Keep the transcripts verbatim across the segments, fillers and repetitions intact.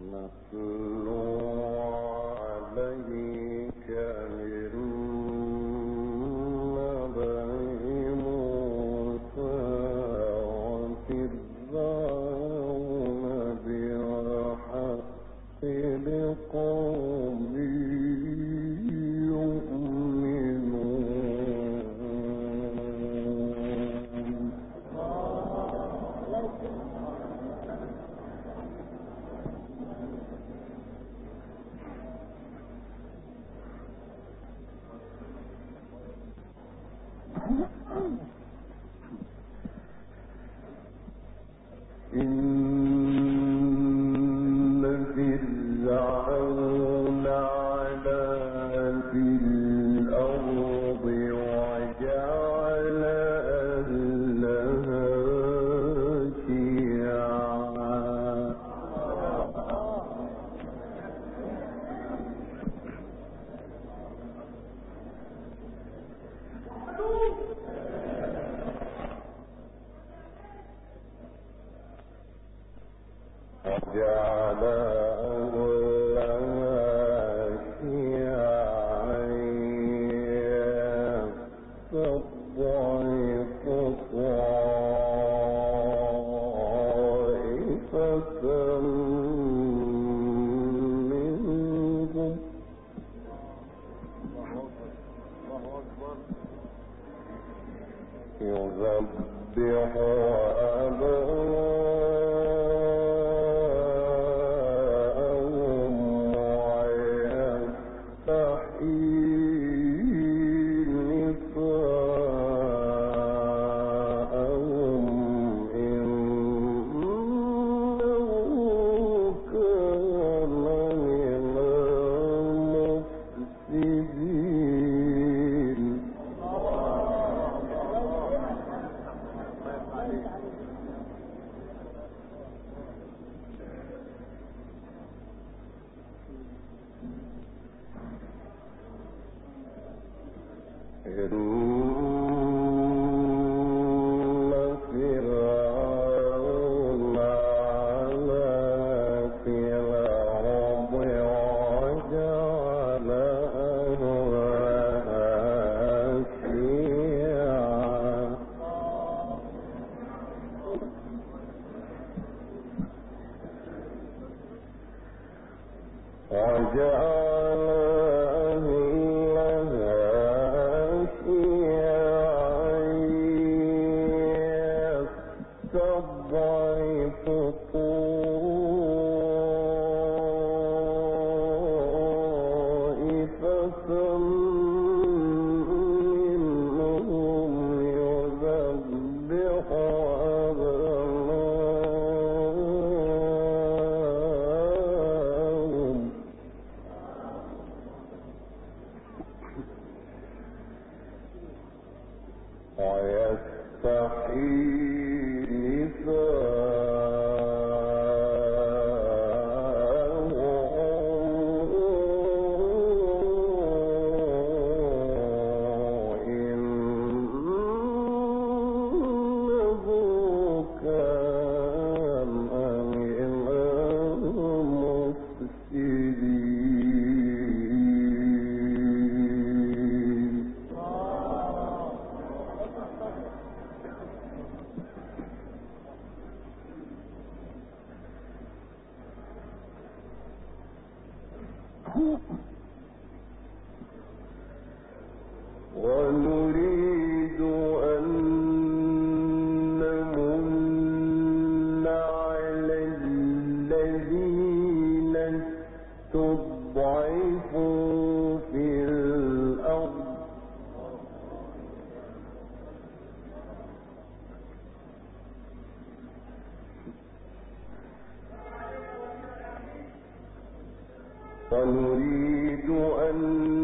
ونريد أن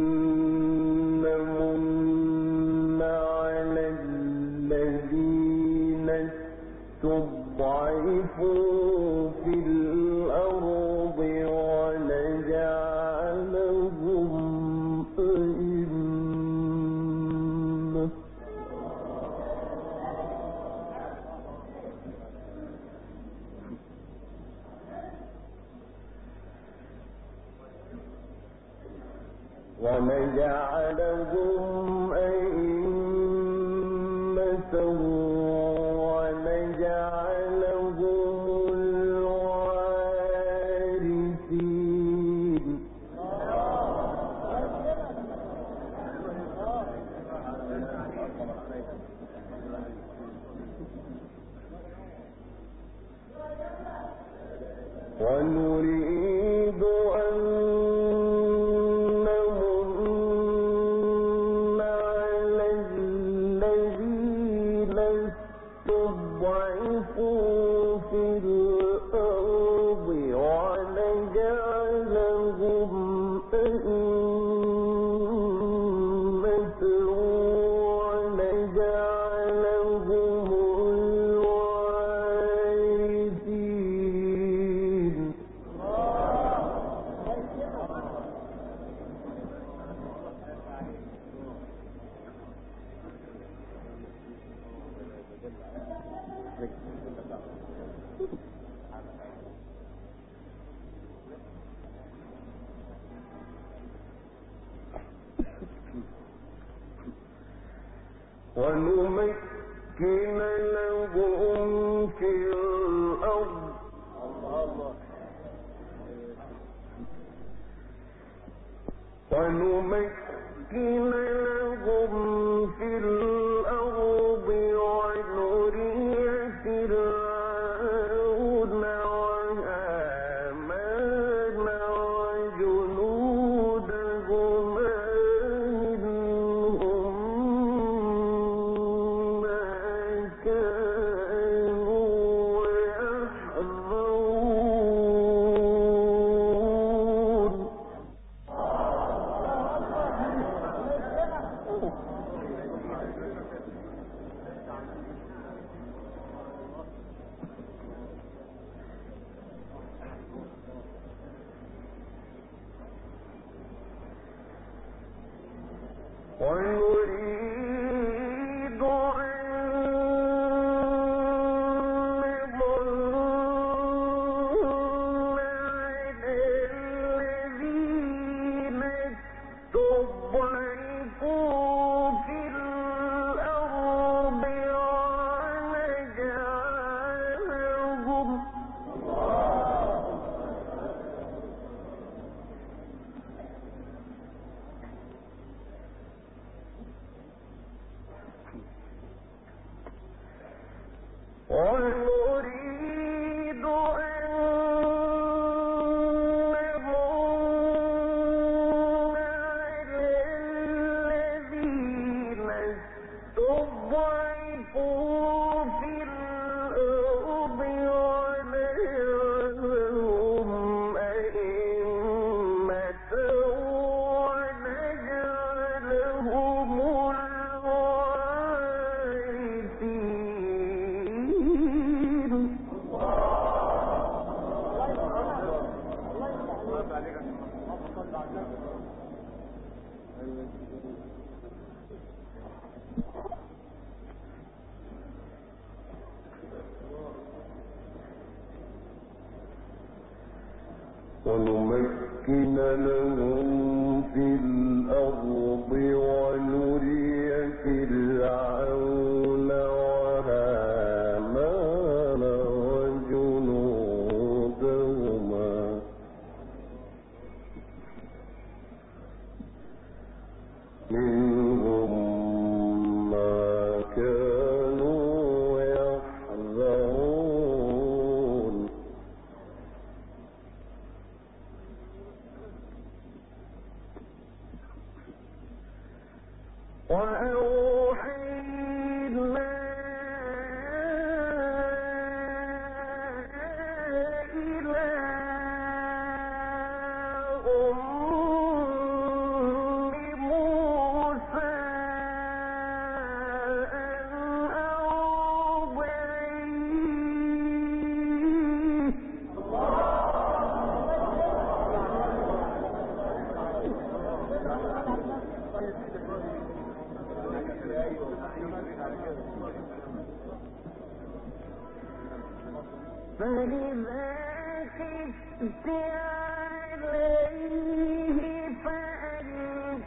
نمن على الذين استضعفوا في الأرض ونجعلهم أئمة ونجعلهم أئمة ونجعلهم الوارثين ونريد أن نمن على الذين استضعفوا في الأرض ونجعلهم أئمة ونجعلهم الوارثين ونمكن لهم في الأرض ونمكن لهم في الأرض ونري فرعون وهامان وجنودهما منهم ما كانوا يحذرون ونريد أن نمن على الذين استضعفوا في الأرض ونجعلهم ونريد أن نمن على الذين استضعفوا في الأرض ونجعلهم أئمة ونجعلهم الوارثين ونمكن لهم في الأرض ونري فرعون وهامان وجنودهما منهم ما كانوا يحذرون وأوحينا إلى أم موسى أن أرضعيه فإذا خفت عليه فألقيه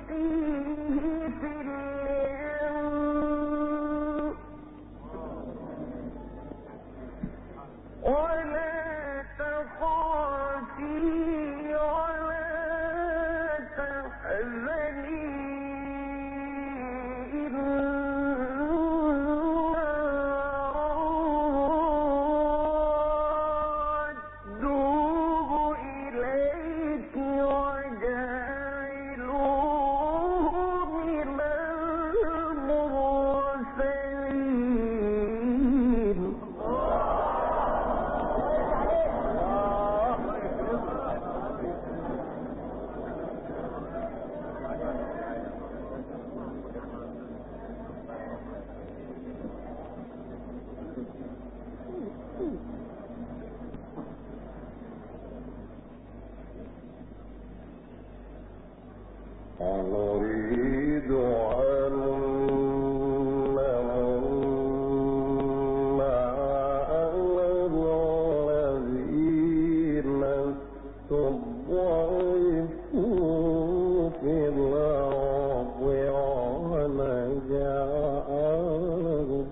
ونريد أن نمن على الذين استضعفوا في الأرض ونجعلهم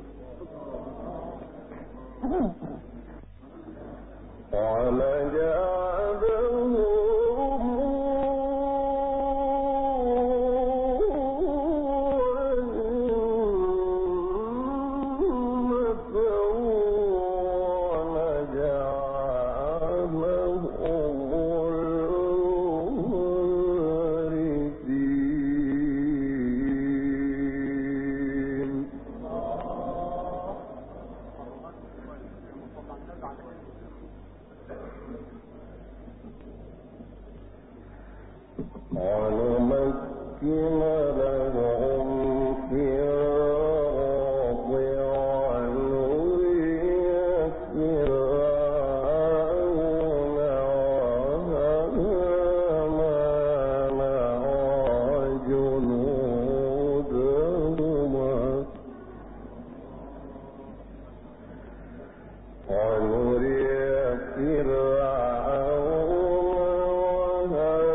ونمكن لهم في الأرض ونري فرعون وهامان وجنودهما ونري فرعون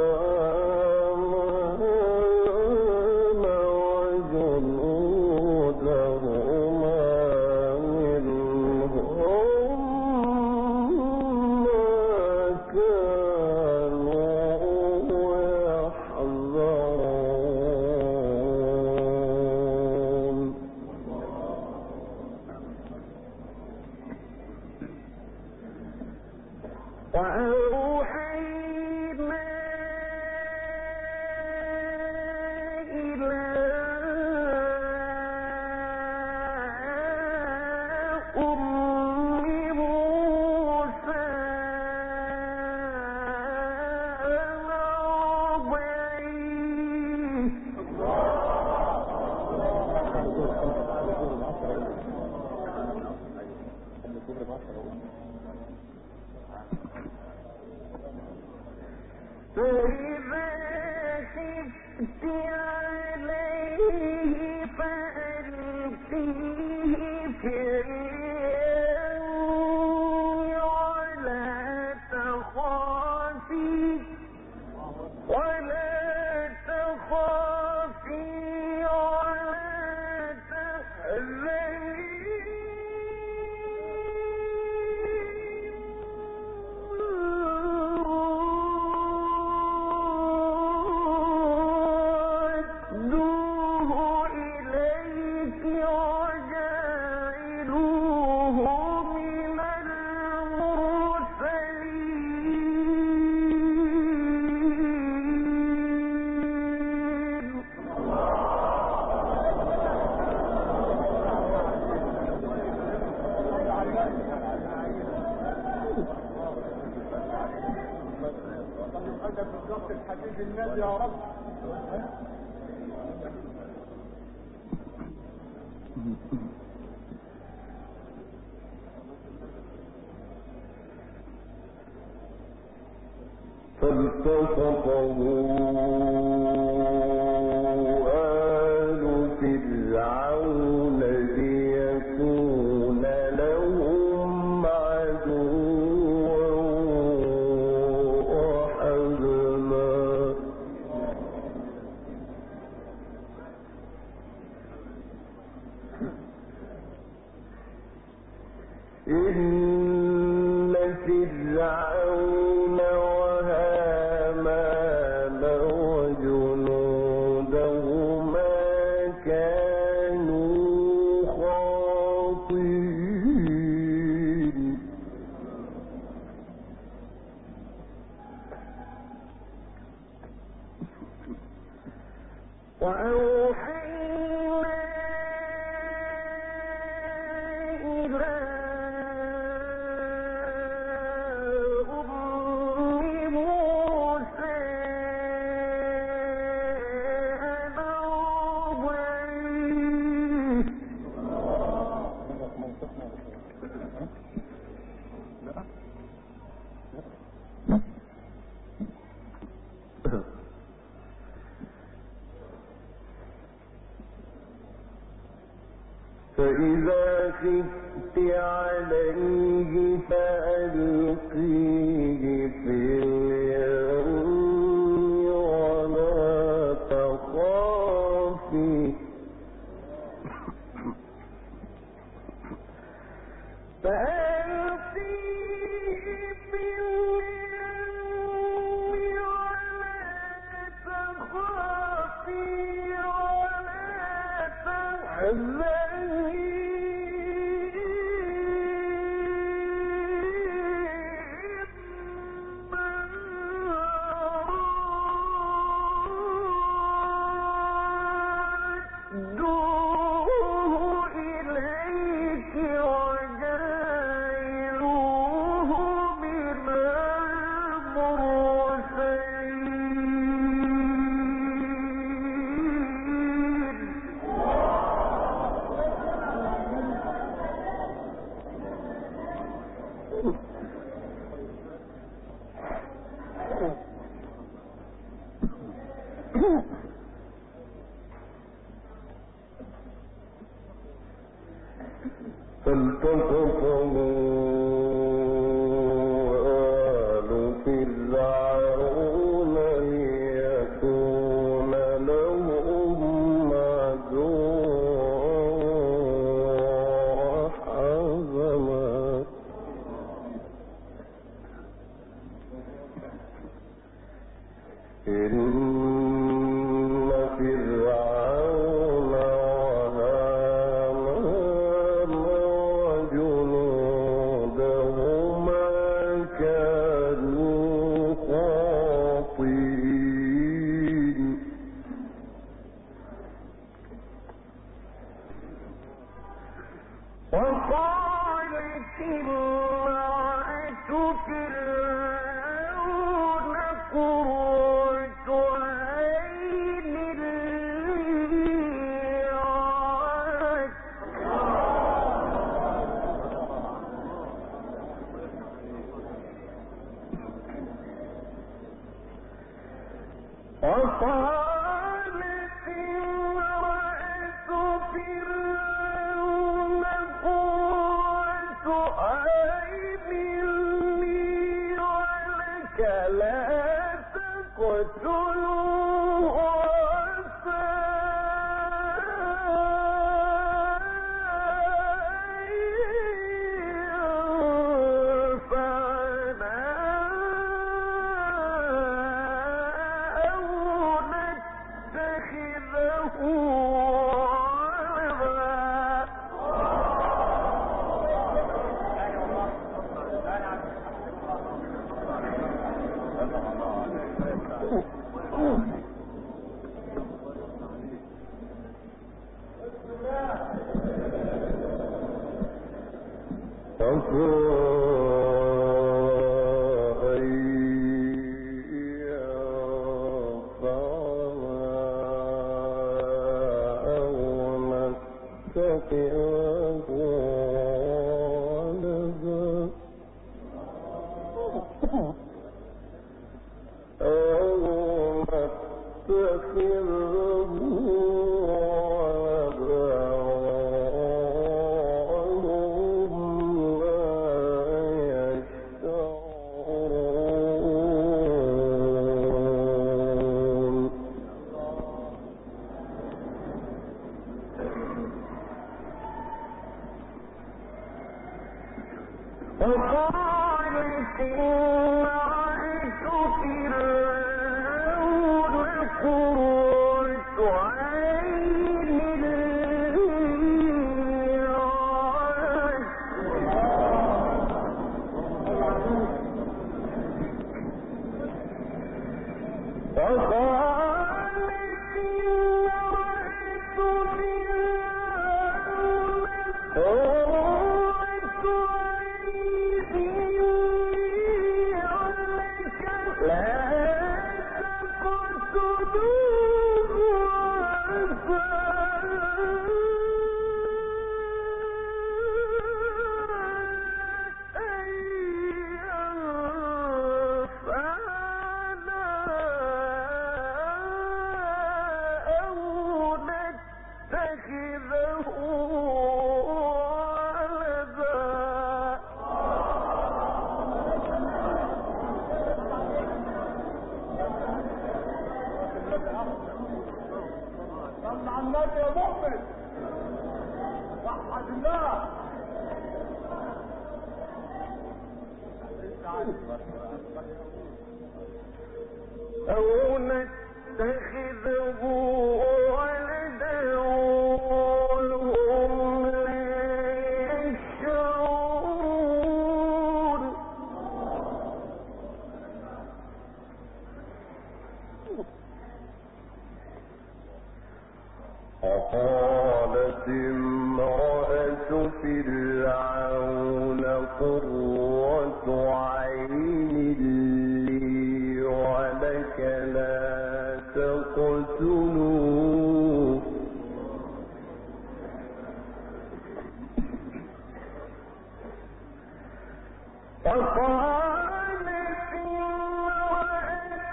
وأوحينا إلى أم موسى أن فإذا خفت عليه فألقيه في اليم ولا تخافي ولا تخافي ولا تحزني الحبيب النبي يا رب. فالتقطه آل فرعون ليكون لهم عدوا وحزنا إن فرعون وهامان وجنودهما كانوا خاطئين وأوحينا إلى فإذا خفت عليه فألقيه في اليم ولا تخافي فالتقطه آل فرعون ليكون لهم عدوا وحزنا إن فرعون وهامان وجنودهما كانوا خاطئين وقالت امرأة فرعون قرة عين لي ولك وقالت امرأة فرعون قرة عين لي ولك لا تقتلوه عسى ينفعنا أو نتخذه وقالت امرأة فرعون قرة وحد يا مؤمن، وحد الله. أو نتخذه ولدا وهم لا يشعرون. وقالت امرأة فرعون قرة عين لي ولك لا تقتلوه فقالت امرأة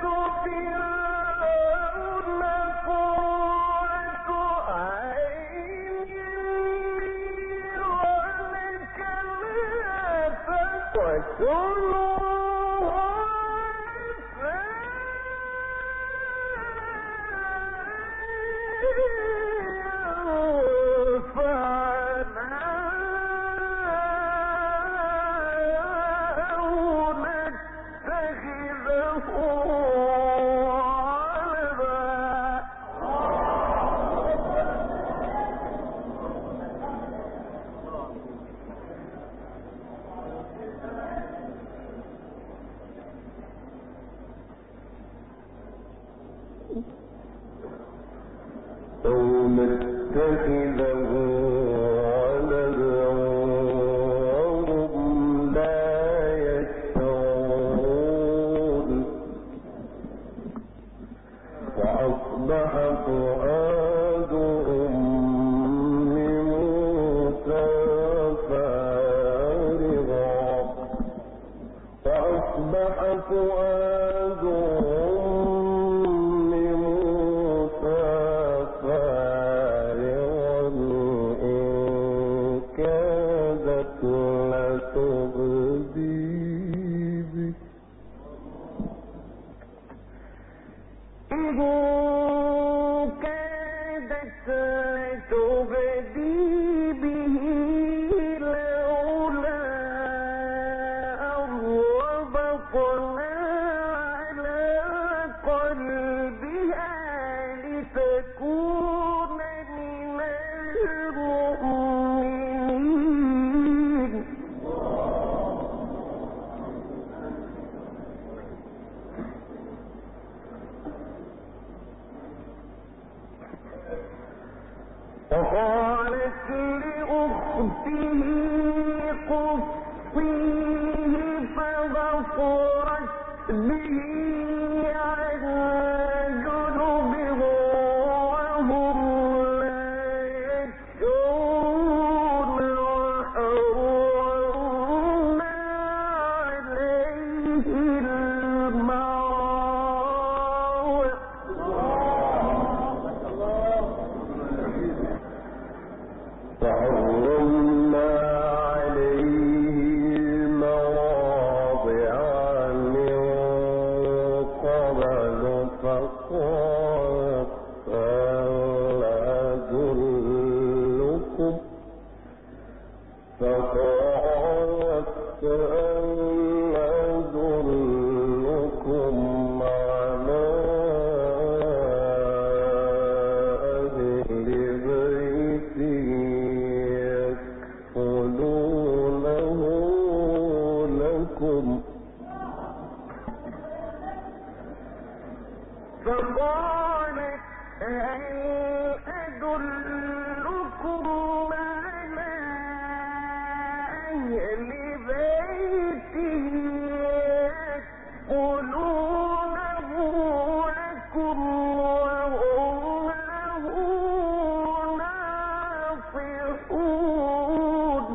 فرعون قرة عين لي ولك لا تقتلوه أو نتخذه ولدا وهم لا يشعرون. فأصبح فؤاد أم موسى فارغا فأصبح فؤاد أم موسى فارغا إن كادت لتبدي به إن كادت لتبدي به لولا أن ربطنا على قلبها لتكون من المؤمنين. وقالت لأخته قصيه فبصرت به عن جنب وهم لا يشعرون. وحرمنا عليه المراضع وحرمنا عليه المراضع من قبل فقالت هل أدلكم فقالت هل أدلكم على أهل بيت يكفلونه لكم فقالت هل أدلكم على أهل بيت يكفلونه لكم وهم له ناصحون.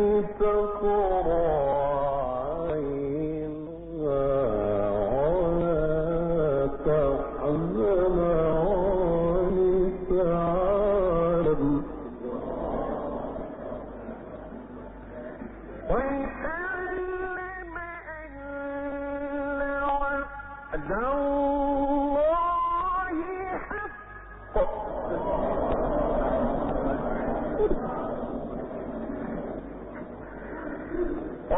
تقرأ عينها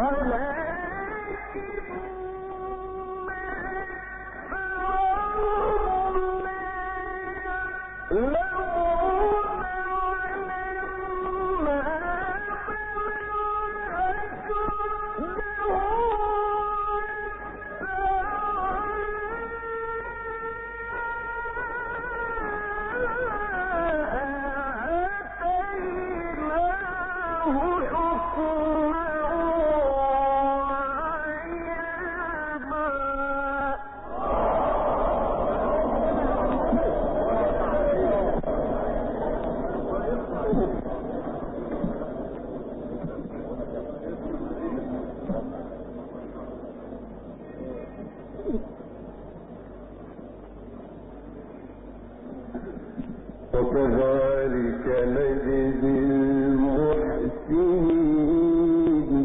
وكذلك نجزي المحسنين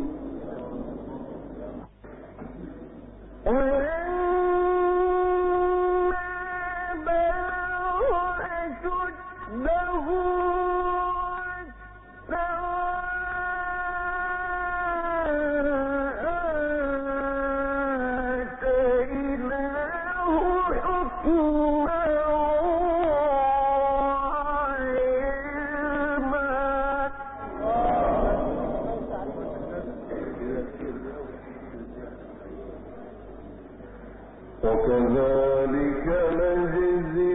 وكذلك نجزي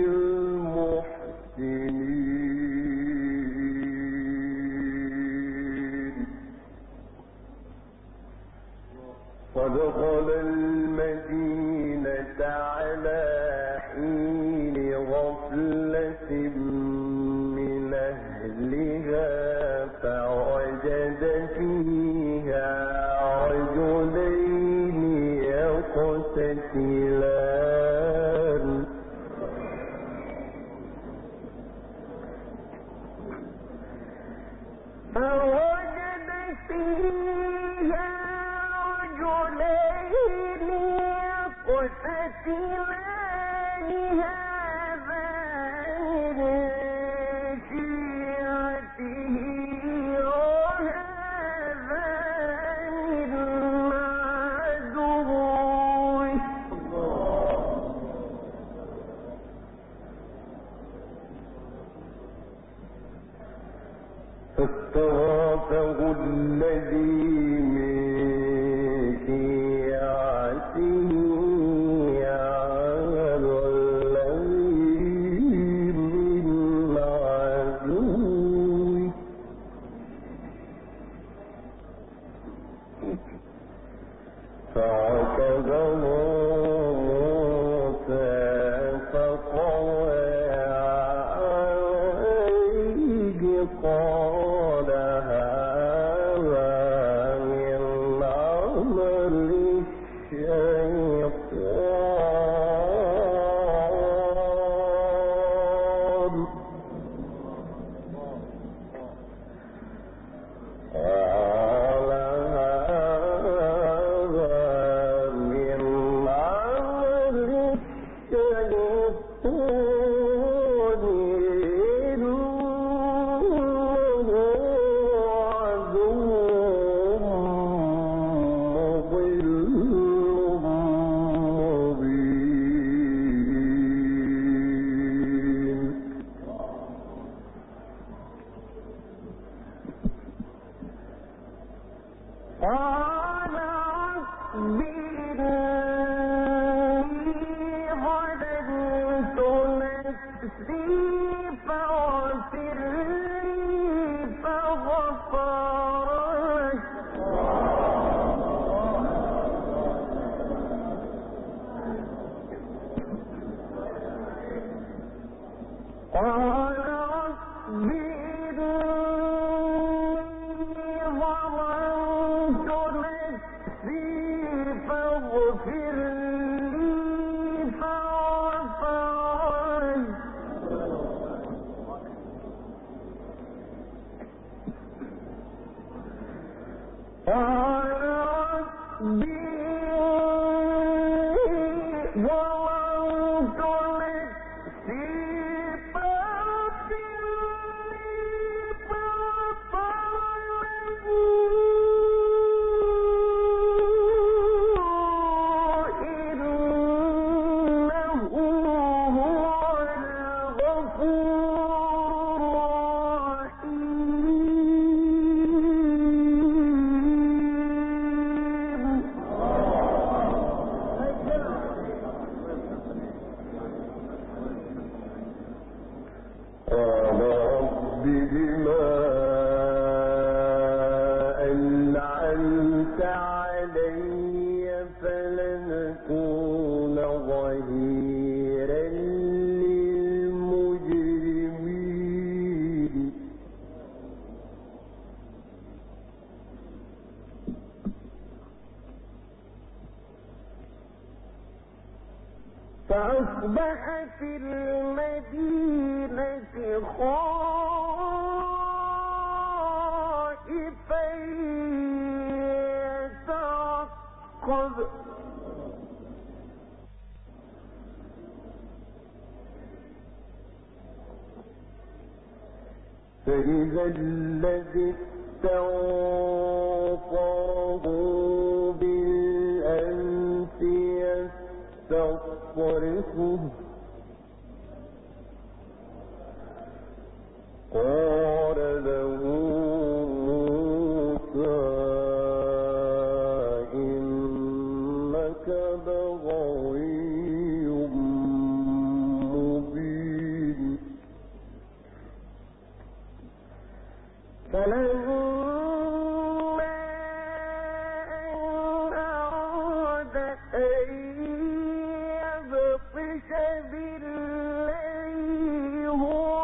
المحسنين فدخل المدينة على حين غفلة من أهلها فوجد فيها رجلين يقتتلان فوجد فيها رجلين يقتتلان هذا من شيعته وهذا من عدوه فاستغاثه الذي من شيعته على الذي من عدوه فعقبه موسى فقضى عليه قال هذا من عمل الشيطان قال هذا من عمل الشيطان إنه عدو مضل مبين قال رب إني ظلمت نفسي فاغفر لي فغفر قال رب إني ظلمت نفسي فاغفر لي فغفر قال رب إني ظلمت نفسي فاغفر لي فغفر لي أنعمت علي فلن أكون ظهيرا للمجرمين فأصبح في المدينة خائفا يترقب فإذا الذي استنصره بالأمس يستصرخه قال له موسى إنك لغوي مبين فلما أن أراد أن يبطش بالذي هو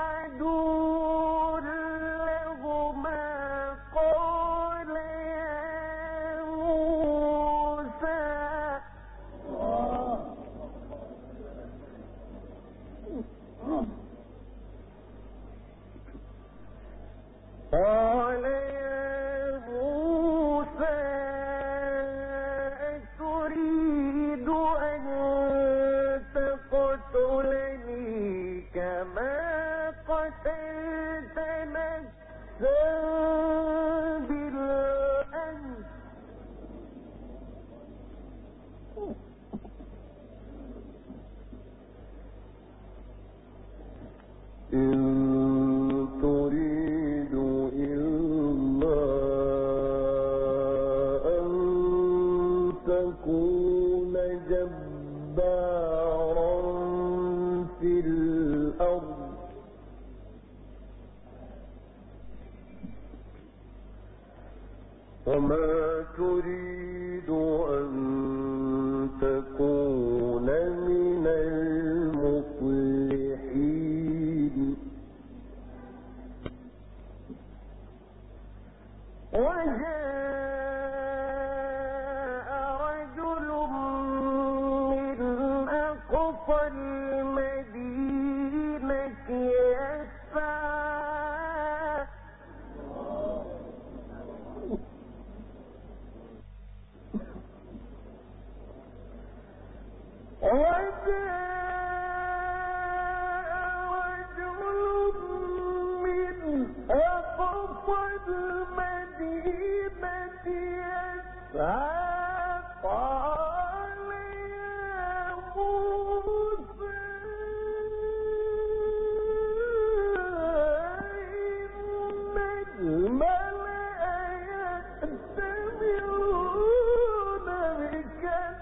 عدو لهما قال يا موسى قال يا موسى أتريد أن تقتلني كما قتلت نفسا بالأمس إن تريد إلا أن تكون جبارا في الأرض وما تريد أن تكون من المصلحين وجاء رجل من أقصى المدينة يسعى وجاء رجل من أقصى المدينة يسعى قال يا موسى إن الملأ يأتمرون بك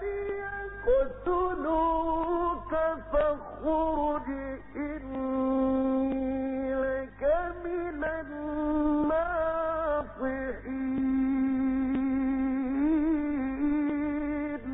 ليقتلوك فاخرج إني لك من الناصحين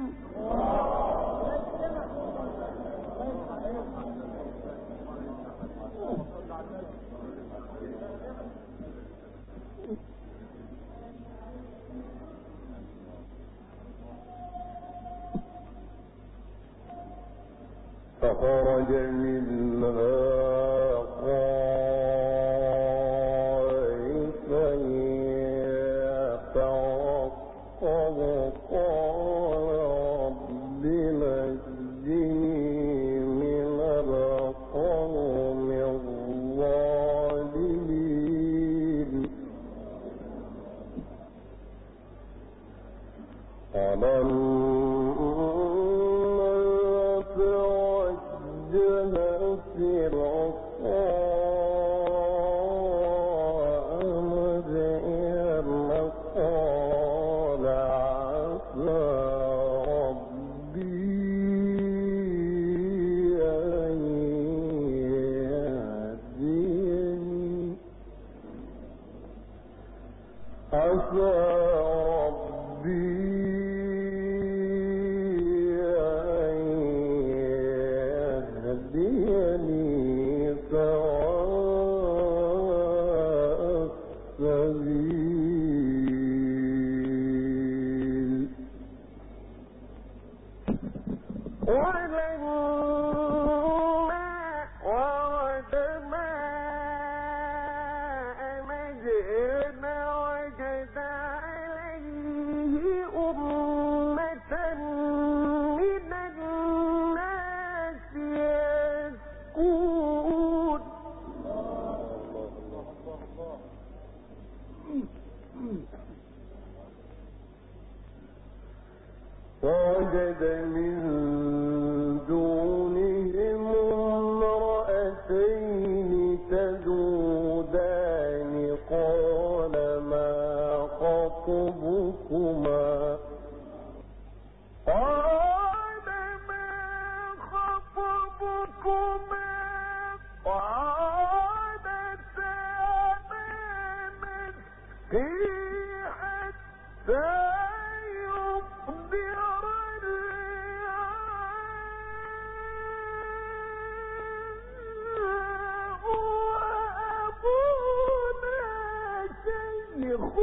فخرج منها خائفا يترقب قال رب نجني من القوم الظالمين عسى ربي أن يهديني سواء السبيل ولما ورد ماء مدين وجد عليه أمة من الناس يسكون ووجد من دونهم امرأتين تذودان قال ما خطبكما قال ما خطبكما قالتا ما نسقي حتى يصدر الرعاء وأبونا شيخ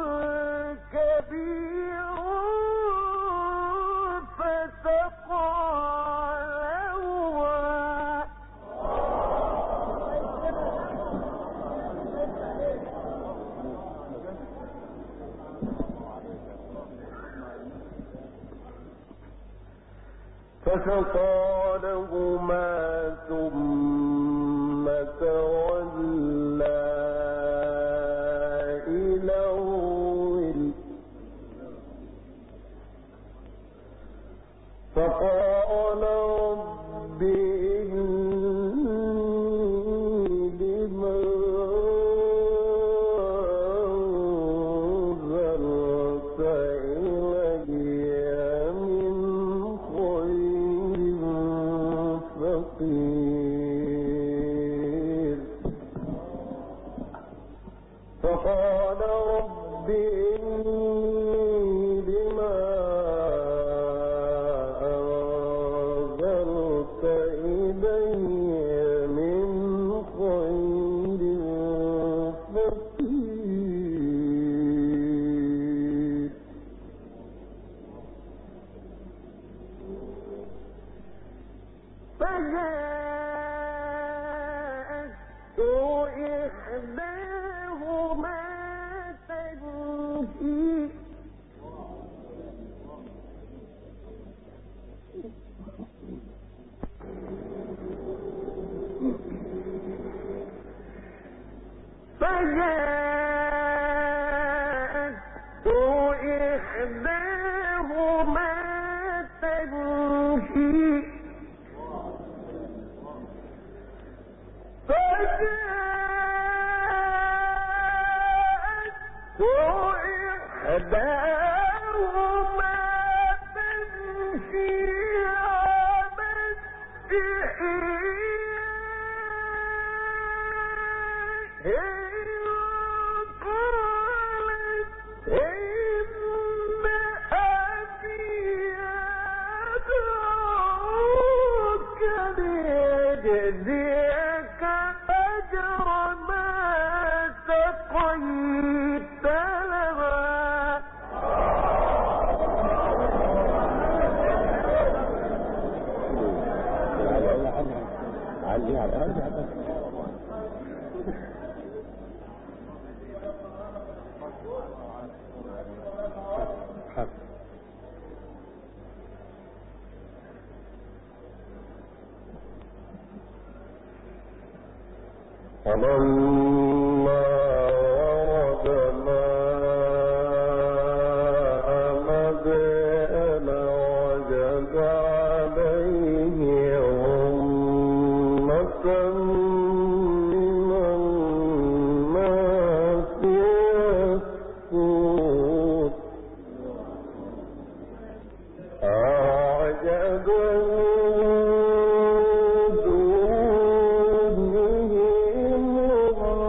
كبير فسقى لهما فسقى لهما ثم تولى إلى الظل فقال رب إني لما أنزلت إلي من خير فقير فقال رب إني لما أنزلت إلي من خير فقير فجاءته إحداهما تمشي فجاءته إحداهما تمشي فجاءته إحداهما تمشي على استحياء قالت إن أبي يدعوك ليجزيك أجر ما سقيت لنا علي على الأرض فلما ورد ماء مدين وجد عليه أمة من الناس يسقون أعجبوا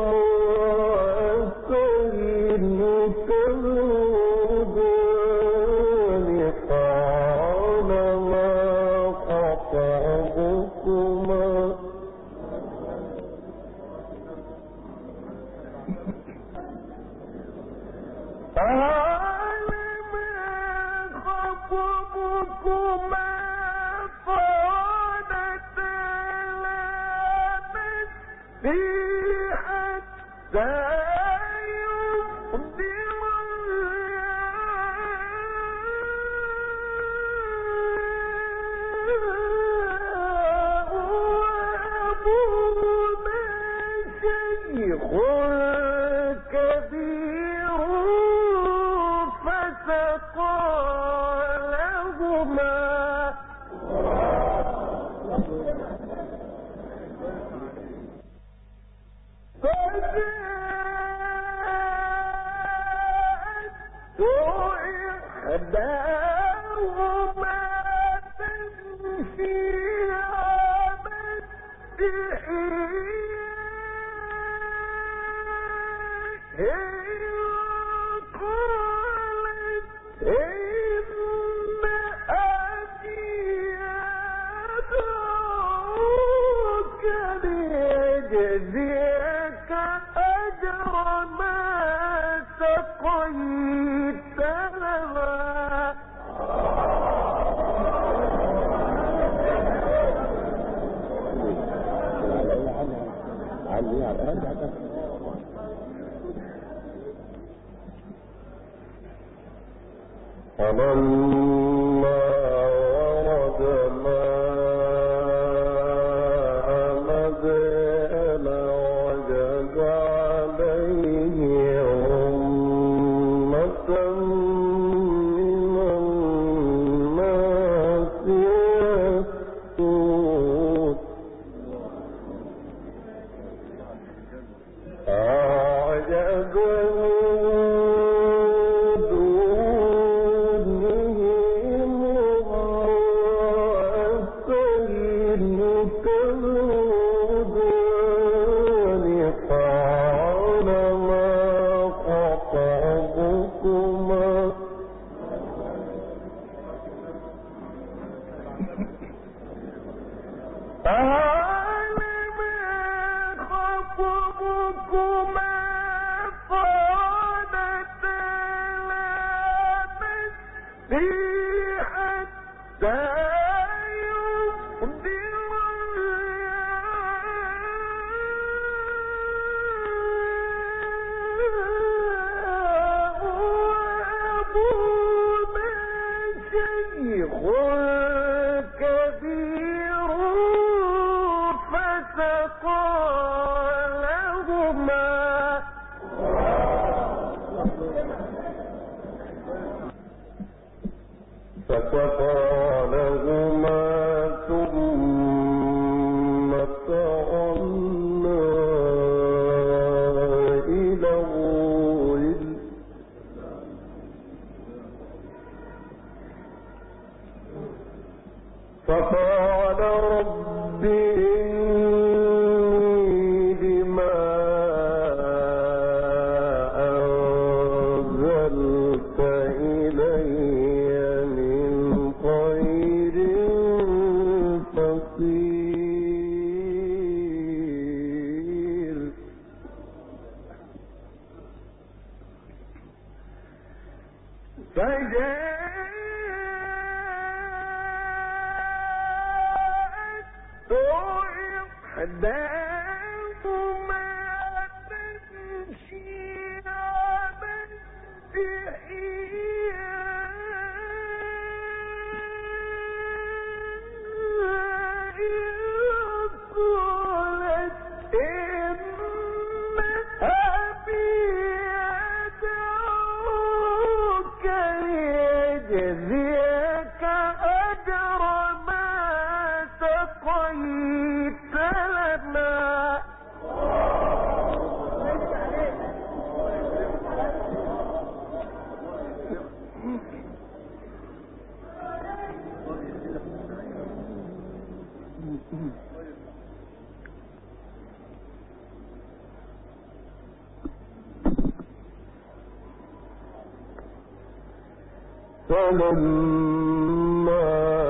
فلما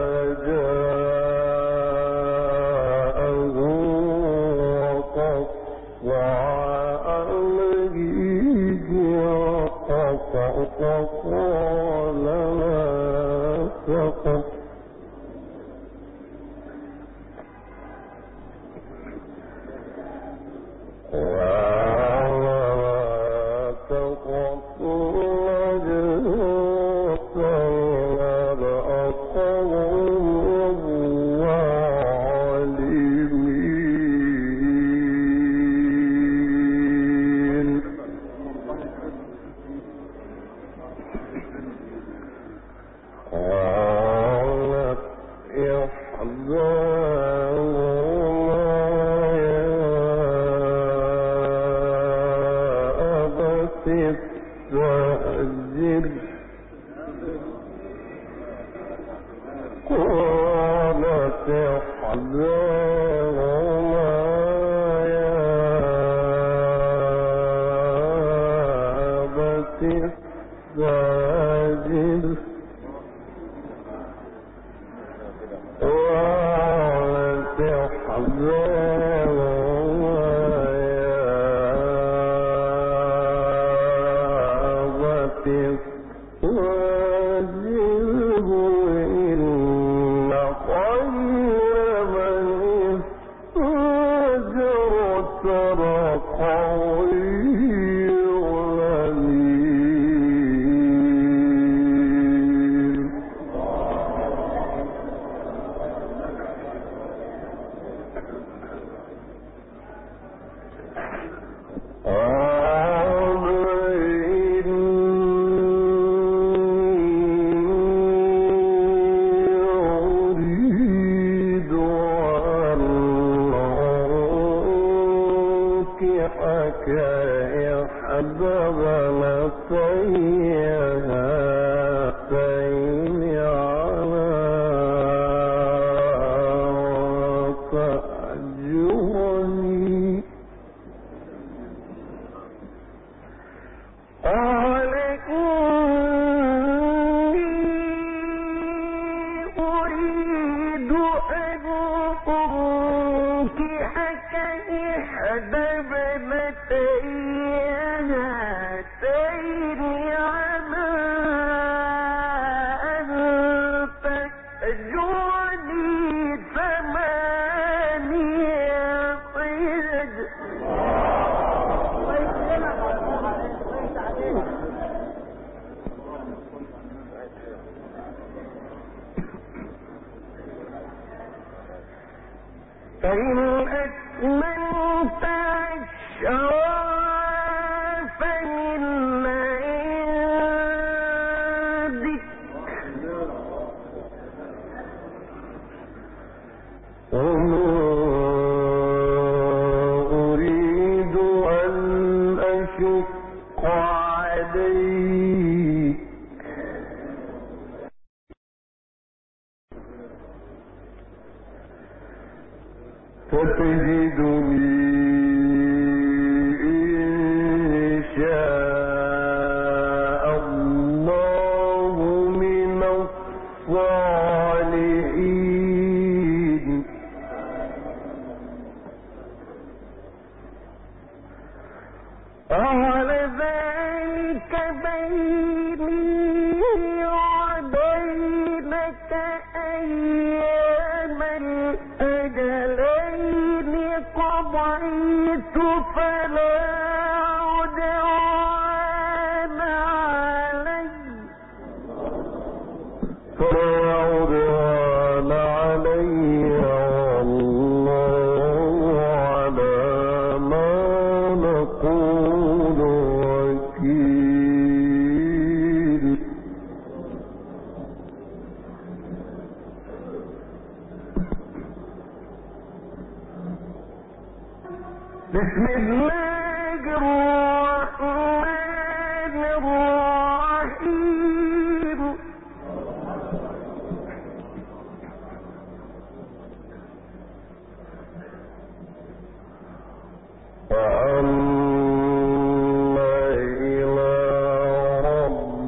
جاءه وقص عليه القصص قال لا تخف فإن أتممت عشرا فمن عندك وما أريد أن أشق عليك فتجدني إن شاء الله من الصالحين. قال ذلك بيني وبينك أيام الأجلين قضيت فلا عدوان علي فلا عدوان علي والله على ما نقول وكيل. بسم الله الرحمن الرحيم. وأما إلى ربك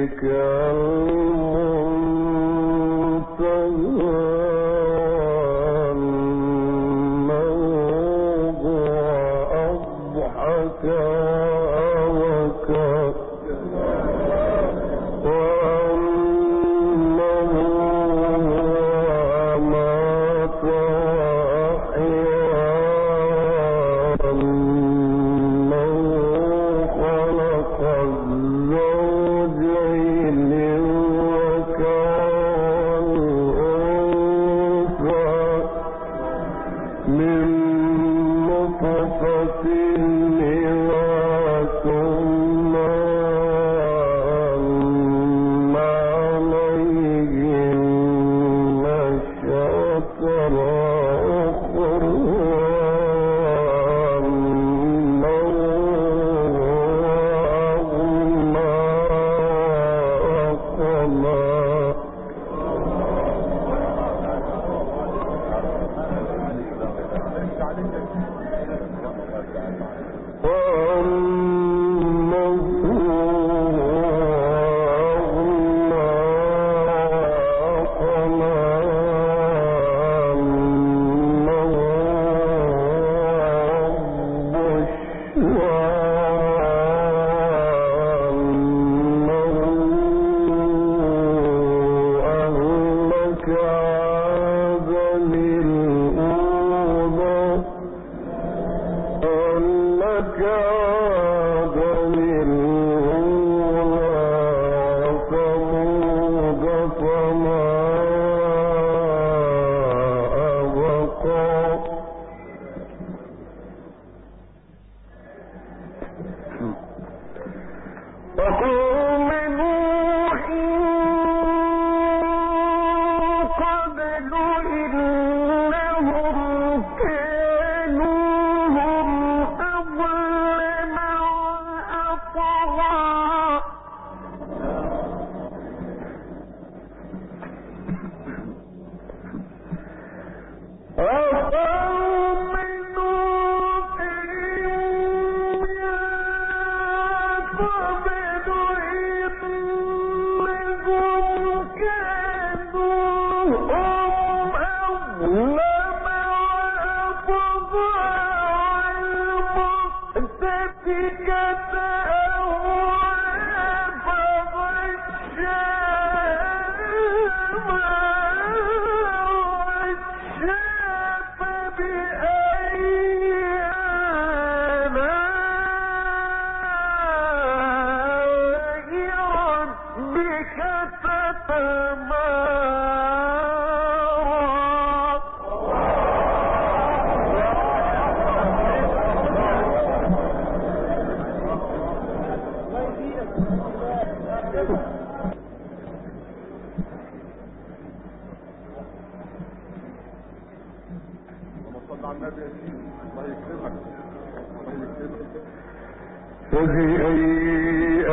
فبأي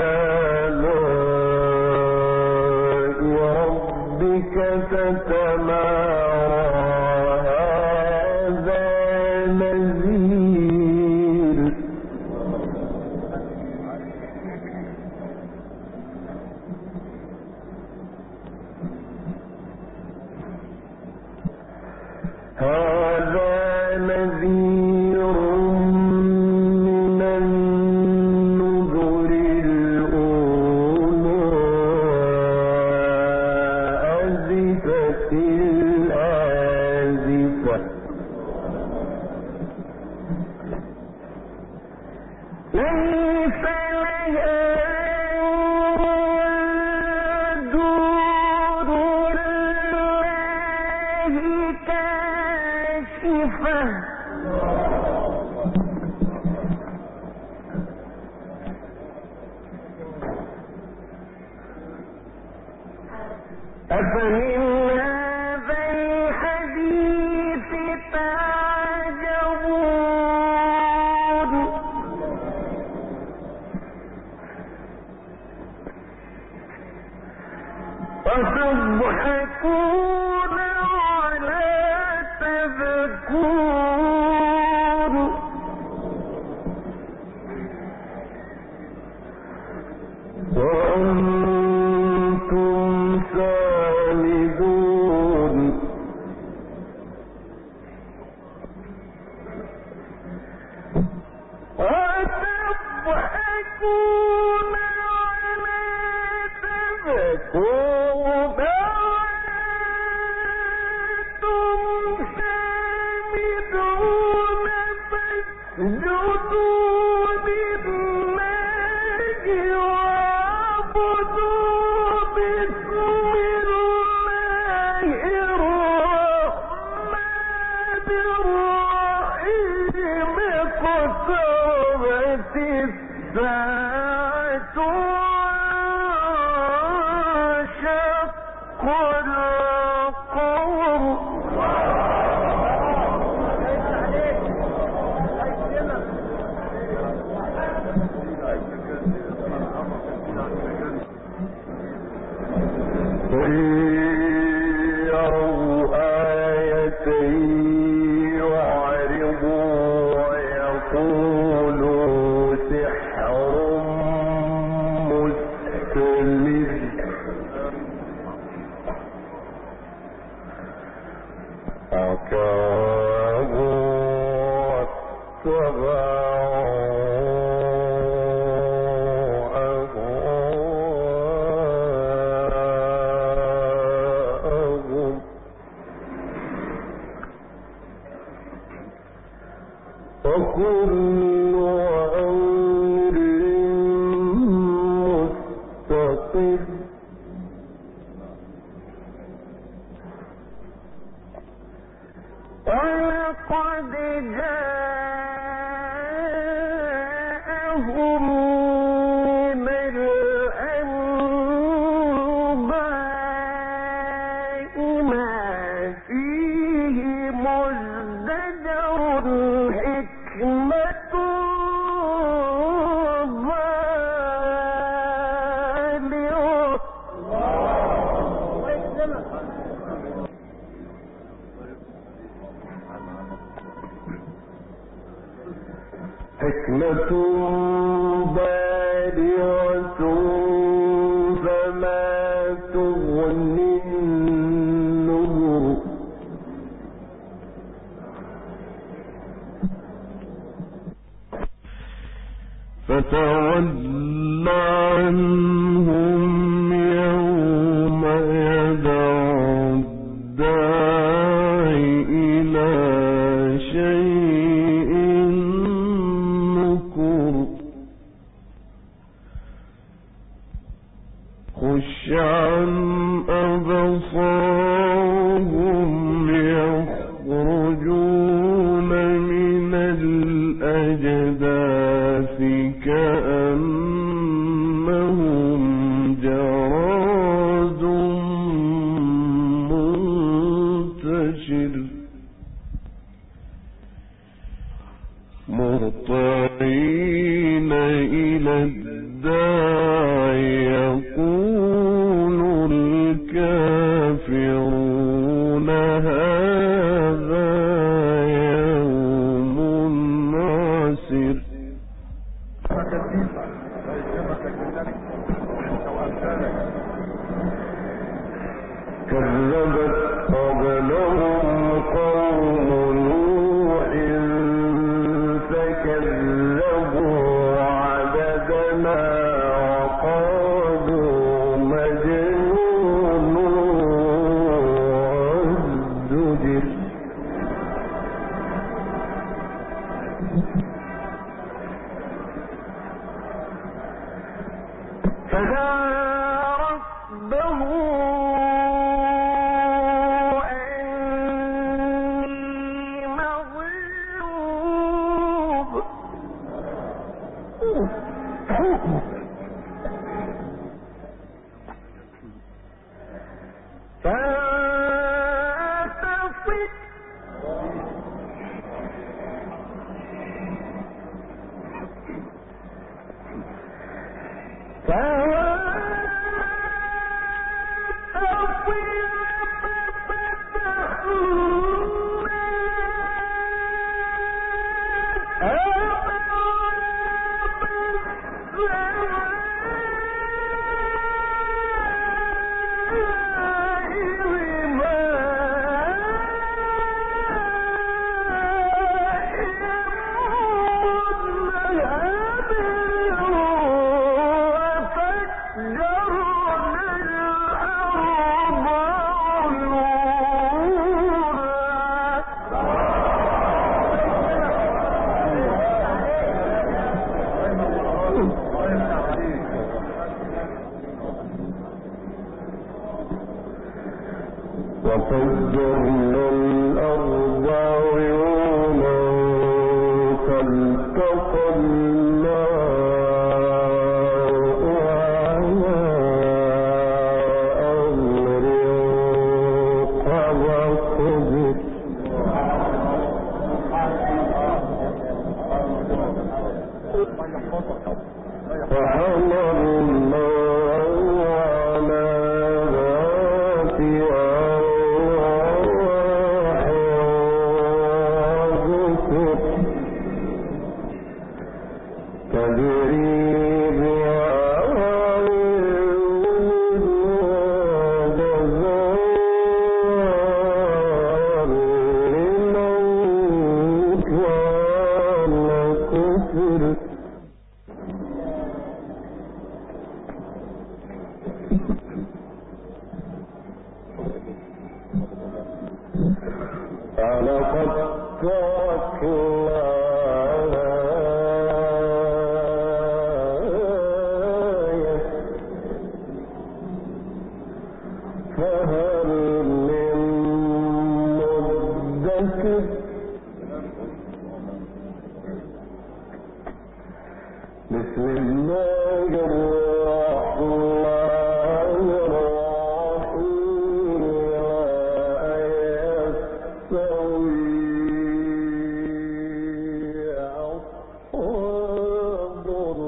آلاء ربك تتمارى هذا نذير هذا نذير من النذر الأولى أزفت الآزفة ليس لها دور الله كاشفة أفمن هذا الحديث تعجبون وتضحكون ولا تبكون وأما حكمة بالغة فما تغني النذر فتول عنهم يوم يدعو الداعي إلى شيء نكر خش عن أبصارهم يخرجون من الأجداث كأنهم جراد منتشر مهطعين إلى الداعي يقول الكافرون هذا يوم عسر كذبت قبلهم قوم نوح فكذبوا عبدنا وقالوا مجنون وازدجر فدعا ربه أني مغلوب فانتصر فانتصر وفجرنا الأرض عيونا فالتقى الماء على أمر قد قدر فحملنا على ذات ألواح ودسر تجري بأعين وجزاء لمن كان كفر فلقد تركنا آية فهل من مدكر بسم الله الرحمن الرحيم لا يستوي أصحاب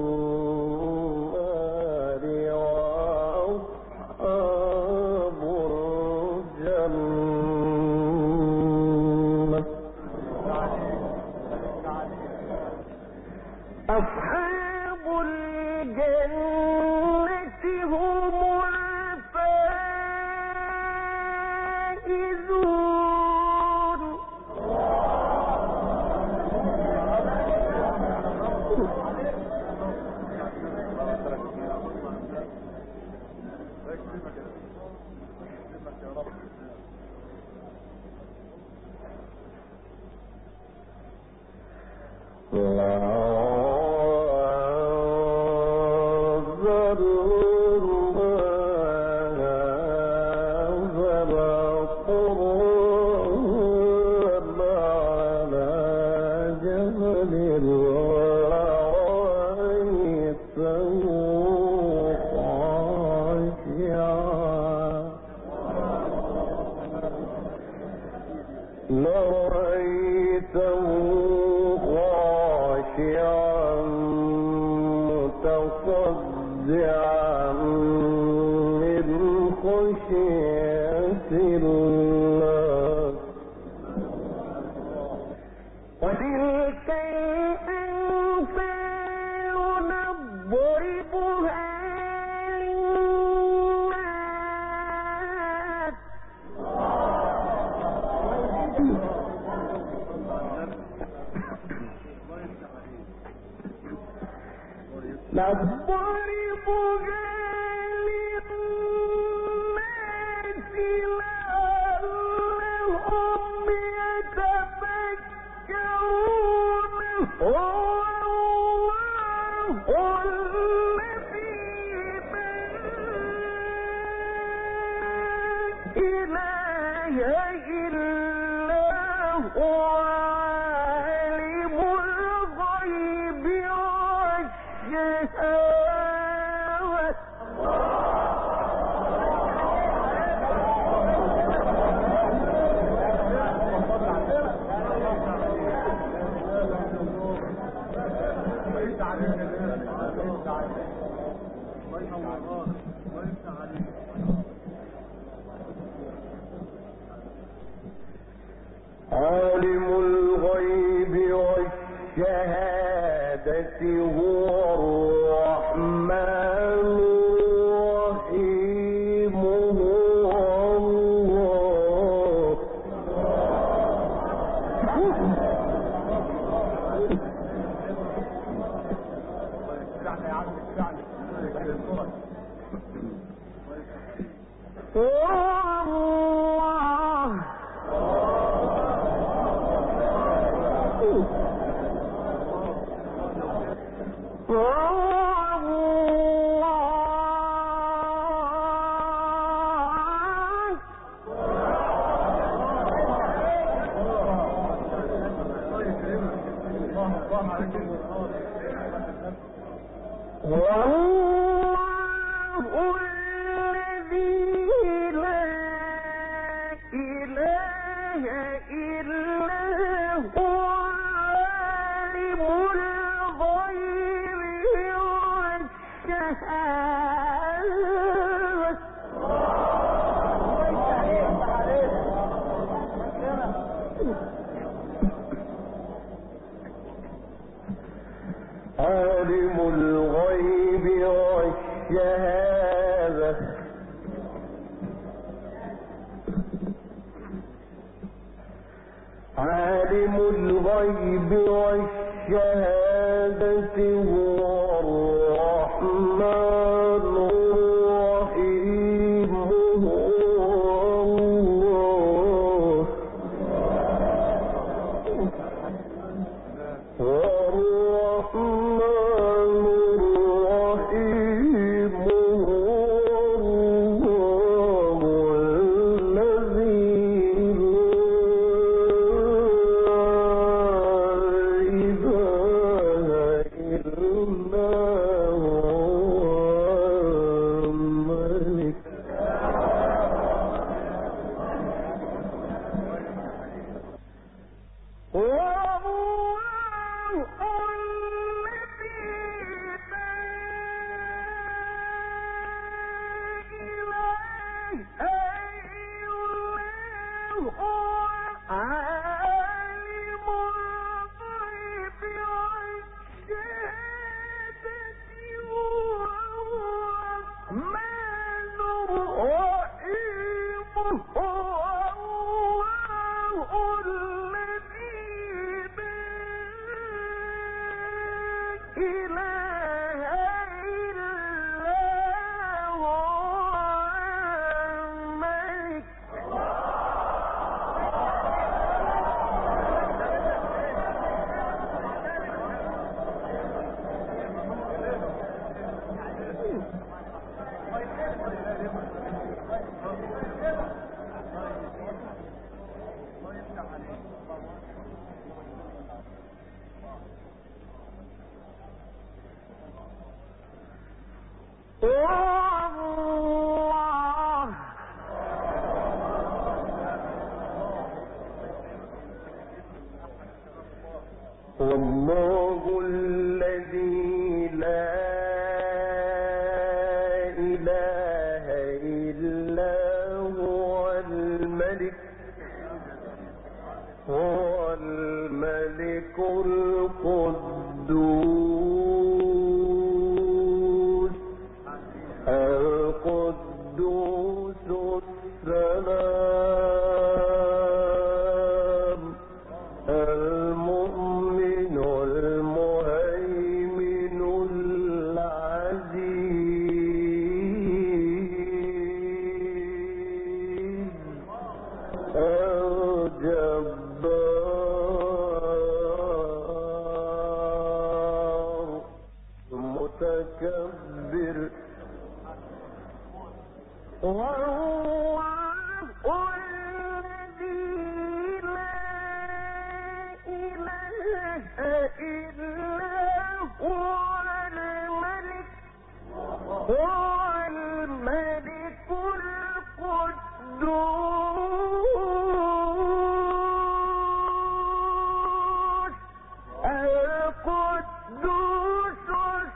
النار وأصحاب الجنة أصحاب الجنة هم الفائزون لرأيته خاشعا متصدعا من خشية الله وتلك الأمثال نضربها للناس نضربها للناس لعلهم يتفكرون هو الله الذي لا إله إلا هو عالم الغيب والشهادة عالم الغيب والشهادة هو الرحمن الرحيم هو الله الله عالم الغيب والشهادة هو الرحمن الرحيم هو الله الرحمن الرحيم هو والله الذي لا إله إلا هو الملك هو الملك القدوس القدوس السلام المؤمن المهيمن العزيز الجبار المتكبر وهو الذي لا إله إلا هو الملك هو الملك القدوس القدوس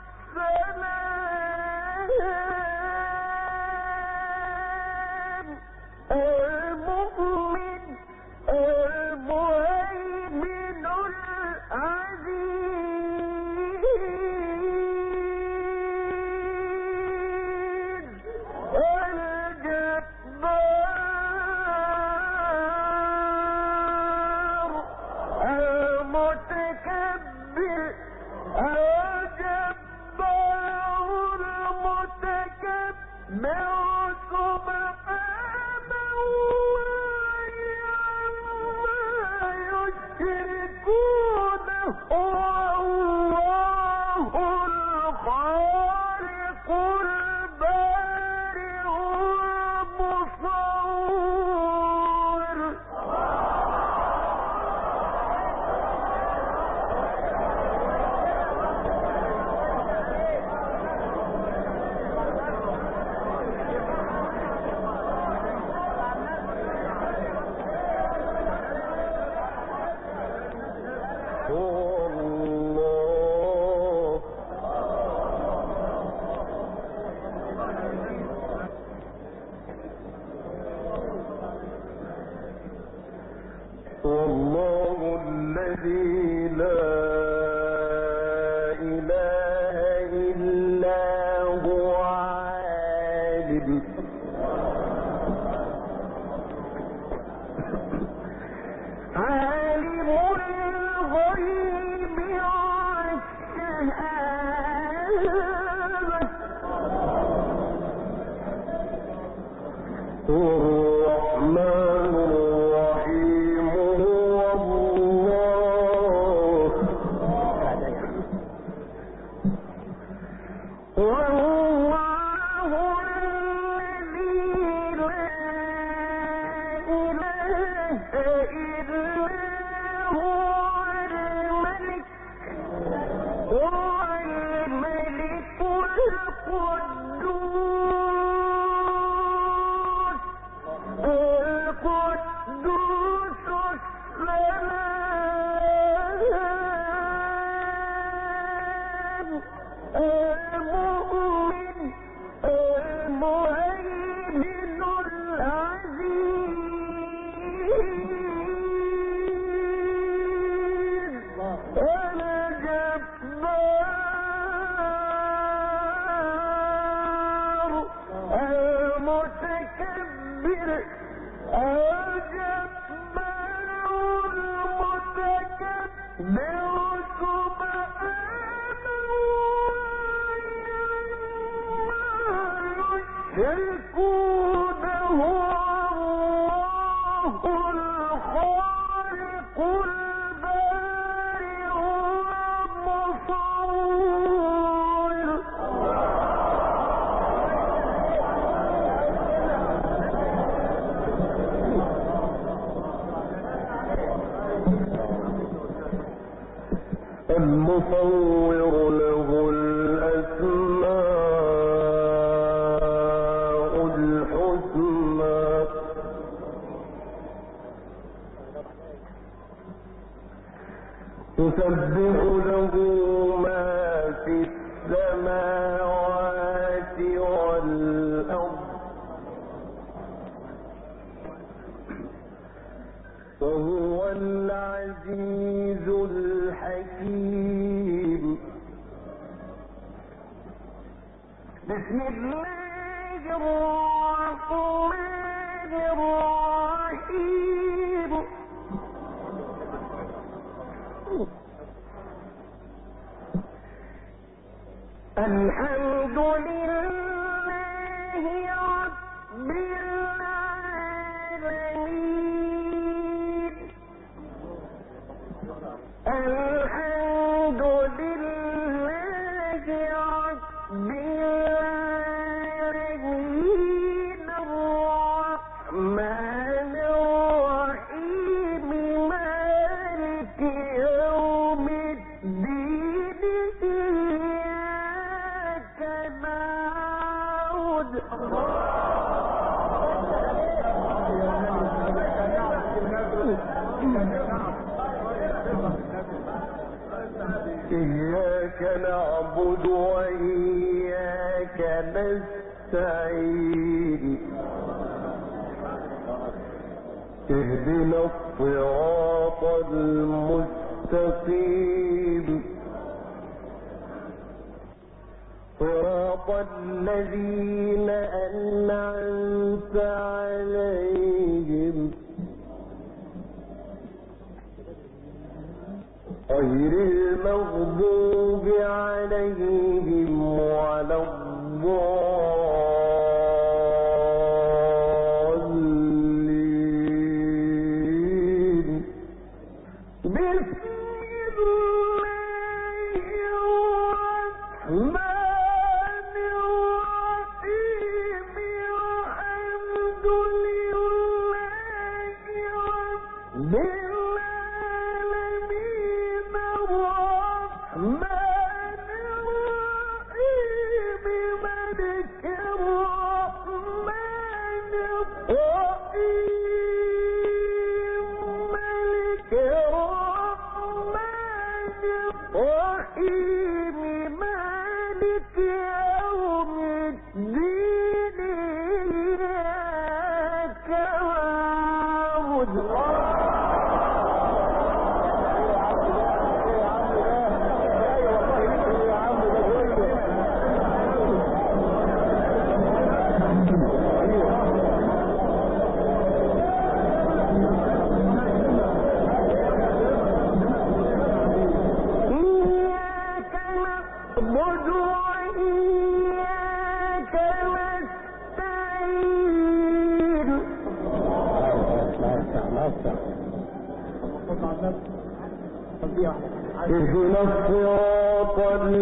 السلام المؤمن المهيمن العزيز الجبار المتكبر الجبار المتكبر سبحانه وعما يشركون هو الله الخالق البارئ المصور والله الذي لا إله إلا هو عالم عالم الغيب والشهادة هو الرحمن الرحيم هو الله والله الذي لا إله إلا هو الملك هو الملك القدوس القدوس السلام المؤمن المهيمن العزيز الجبار المتكبر الجبار المتكبر يشركون هو الله الخالق البارئ المصور المصور له الأسماء الحسنى يسبح له ما في السماوات والأرض وهو العزيز الحكيم بسم الله الرحمن الرحيم الحمد لله رب العالمين الحمد لله رب العالمين الرحمن الرحيم مالك يوم الدين إياك نعبد إياك نعبد وإياك نستعين اهدنا الصراط المستقيم صراط الذين أنعمت عليهم غير المغضوب عليهم ولا الضالين بسم الله الرحمن الرحيم الحمد لله رب العالمين الرحمن الرحيم مالك الرحمن الرحيم مالك الرحمن الرحيم مالك يوم الدين إياك نعبد اهدنا الصراط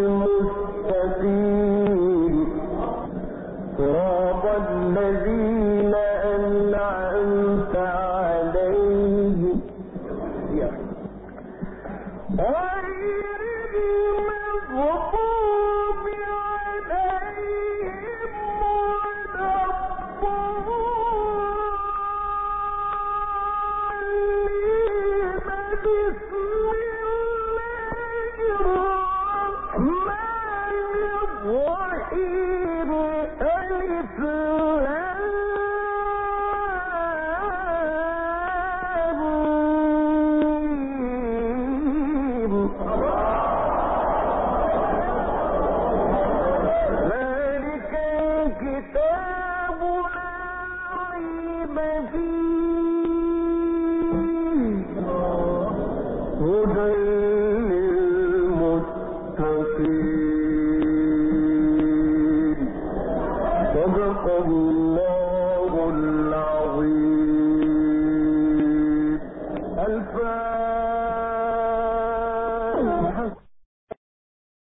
المستقيم صراط الذين أنعمت عليهم غير المغضوب عليهم ولا صدق الله العظيم. الفاتحة.